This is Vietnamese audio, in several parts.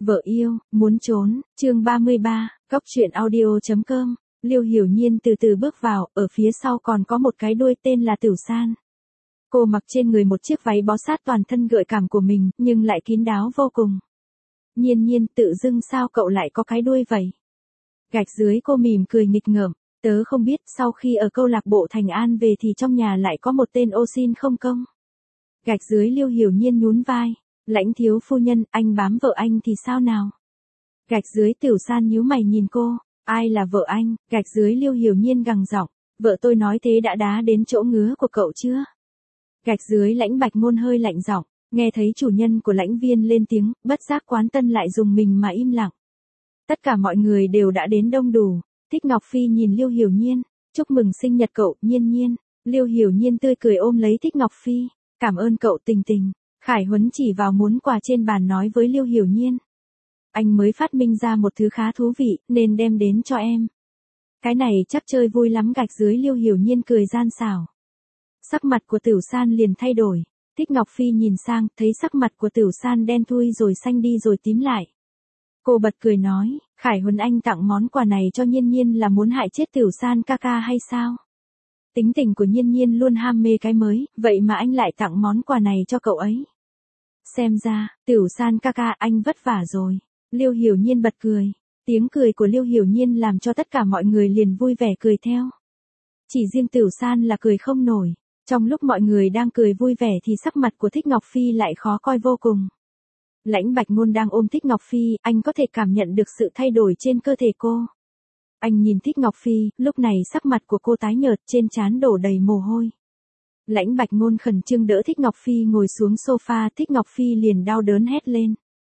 Vợ yêu, muốn trốn, chương 33, Cóc truyện audio.com, Liêu Hiểu Nhiên từ từ bước vào, ở phía sau còn có một cái đuôi tên là Tửu San. Cô mặc trên người một chiếc váy bó sát toàn thân gợi cảm của mình, nhưng lại kín đáo vô cùng. Nhiên Nhiên, tự dưng sao cậu lại có cái đuôi vậy? Gạch dưới cô mỉm cười nghịch ngợm, tớ không biết sau khi ở câu lạc bộ Thành An về thì trong nhà lại có một tên ô xin không công. Gạch dưới Liêu Hiểu Nhiên nhún vai. Lãnh thiếu phu nhân, anh bám vợ anh thì sao nào? Gạch dưới Tửu San nhíu mày nhìn cô, ai là vợ anh? Gạch dưới Liêu Hiểu Nhiên gằn giọng, vợ tôi nói thế đã đá đến chỗ ngứa của cậu chưa? Gạch dưới Lãnh Bạch Ngôn hơi lạnh giọng, nghe thấy chủ nhân của Lãnh Viên lên tiếng, bất giác Quán Tân lại dùng mình mà im lặng. Tất cả mọi người đều đã đến đông đủ. Thích Ngọc Phi nhìn Liêu Hiểu Nhiên, chúc mừng sinh nhật cậu, Nhiên Nhiên. Liêu Hiểu Nhiên tươi cười ôm lấy Thích Ngọc Phi, cảm ơn cậu Tình Tình. Khải Huấn chỉ vào muốn quà trên bàn nói với Liêu Hiểu Nhiên. Anh mới phát minh ra một thứ khá thú vị, nên đem đến cho em. Cái này chắc chơi vui lắm. Gạch dưới Liêu Hiểu Nhiên cười gian xảo. Sắc mặt của Tửu San liền thay đổi. Thích Ngọc Phi nhìn sang, thấy sắc mặt của Tửu San đen thui rồi xanh đi rồi tím lại. Cô bật cười nói, Khải Huấn anh tặng món quà này cho Nhiên Nhiên là muốn hại chết Tửu San ca ca hay sao? Tính tình của Nhiên Nhiên luôn ham mê cái mới, vậy mà anh lại tặng món quà này cho cậu ấy. Xem ra, Tửu San ca ca anh vất vả rồi. Liêu Hiểu Nhiên bật cười. Tiếng cười của Liêu Hiểu Nhiên làm cho tất cả mọi người liền vui vẻ cười theo. Chỉ riêng Tửu San là cười không nổi. Trong lúc mọi người đang cười vui vẻ thì sắc mặt của Thích Ngọc Phi lại khó coi vô cùng. Lãnh Bạch Ngôn đang ôm Thích Ngọc Phi, anh có thể cảm nhận được sự thay đổi trên cơ thể cô. Anh nhìn Thích Ngọc Phi, lúc này sắc mặt của cô tái nhợt, trên trán đổ đầy mồ hôi. Lãnh Bạch Ngôn khẩn trương đỡ Thích Ngọc Phi ngồi xuống sofa, Thích Ngọc Phi liền đau đớn hét lên.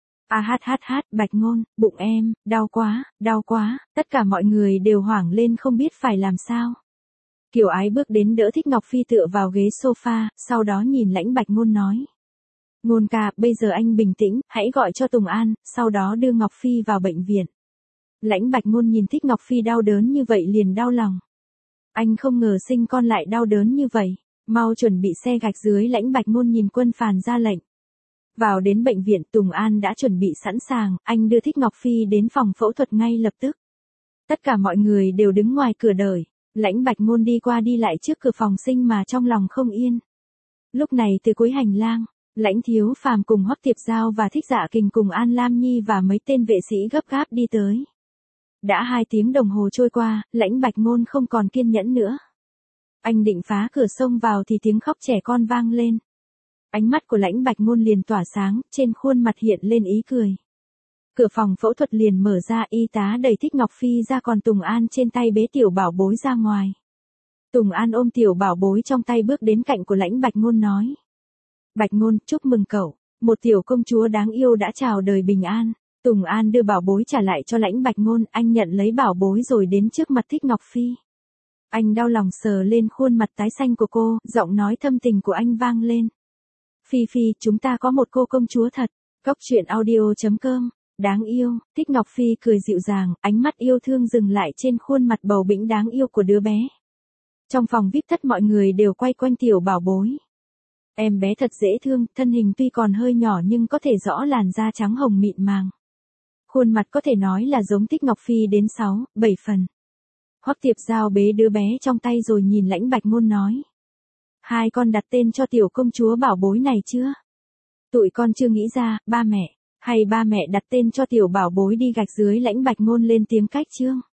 Bạch Ngôn, bụng em, đau quá, tất cả mọi người đều hoảng lên không biết phải làm sao. Kiều Ái bước đến đỡ Thích Ngọc Phi tựa vào ghế sofa, sau đó nhìn Lãnh Bạch Ngôn nói. Ngôn ca, bây giờ anh bình tĩnh, hãy gọi cho Tùng An, sau đó đưa Ngọc Phi vào bệnh viện. Lãnh Bạch Ngôn nhìn Thích Ngọc Phi đau đớn như vậy liền đau lòng. Anh không ngờ sinh con lại đau đớn như vậy, mau chuẩn bị xe. Gạch dưới Lãnh Bạch Ngôn nhìn Quân Phàn ra lệnh. Vào đến bệnh viện, Tùng An đã chuẩn bị sẵn sàng, anh đưa Thích Ngọc Phi đến phòng phẫu thuật ngay lập tức. Tất cả mọi người đều đứng ngoài cửa đợi, Lãnh Bạch Ngôn đi qua đi lại trước cửa phòng sinh mà trong lòng không yên. Lúc này từ cuối hành lang, Lãnh Thiếu Phàm cùng Hoắc Tiệp Giao và Thích Dạ Kình cùng An Lam Nhi và mấy tên vệ sĩ gấp gáp đi tới. Đã 2 tiếng đồng hồ trôi qua, Lãnh Bạch Ngôn không còn kiên nhẫn nữa. Anh định phá cửa xông vào thì tiếng khóc trẻ con vang lên. Ánh mắt của Lãnh Bạch Ngôn liền tỏa sáng, trên khuôn mặt hiện lên ý cười. Cửa phòng phẫu thuật liền mở ra, y tá đẩy Thích Ngọc Phi ra còn Tùng An trên tay bế tiểu bảo bối ra ngoài. Tùng An ôm tiểu bảo bối trong tay bước đến cạnh của Lãnh Bạch Ngôn nói. Bạch Ngôn, chúc mừng cậu, một tiểu công chúa đáng yêu đã chào đời bình an. Tùng An đưa bảo bối trả lại cho Lãnh Bạch Ngôn, anh nhận lấy bảo bối rồi đến trước mặt Thích Ngọc Phi. Anh đau lòng sờ lên khuôn mặt tái xanh của cô, giọng nói thâm tình của anh vang lên. Phi Phi, chúng ta có một cô công chúa thật. Cóc truyện audio.com, đáng yêu. Thích Ngọc Phi cười dịu dàng, ánh mắt yêu thương dừng lại trên khuôn mặt bầu bĩnh đáng yêu của đứa bé. Trong phòng VIP thất mọi người đều quay quanh tiểu bảo bối. Em bé thật dễ thương, thân hình tuy còn hơi nhỏ nhưng có thể rõ làn da trắng hồng mịn màng. Khuôn mặt có thể nói là giống Thích Ngọc Phi đến 6, 7 phần. Hoắc Tiệp Giao bế đứa bé trong tay rồi nhìn Lãnh Bạch Ngôn nói. Hai con đặt tên cho tiểu công chúa bảo bối này chưa? Tụi con chưa nghĩ ra, ba mẹ, hay ba mẹ đặt tên cho tiểu bảo bối đi. Gạch dưới Lãnh Bạch Ngôn lên tiếng cách chương.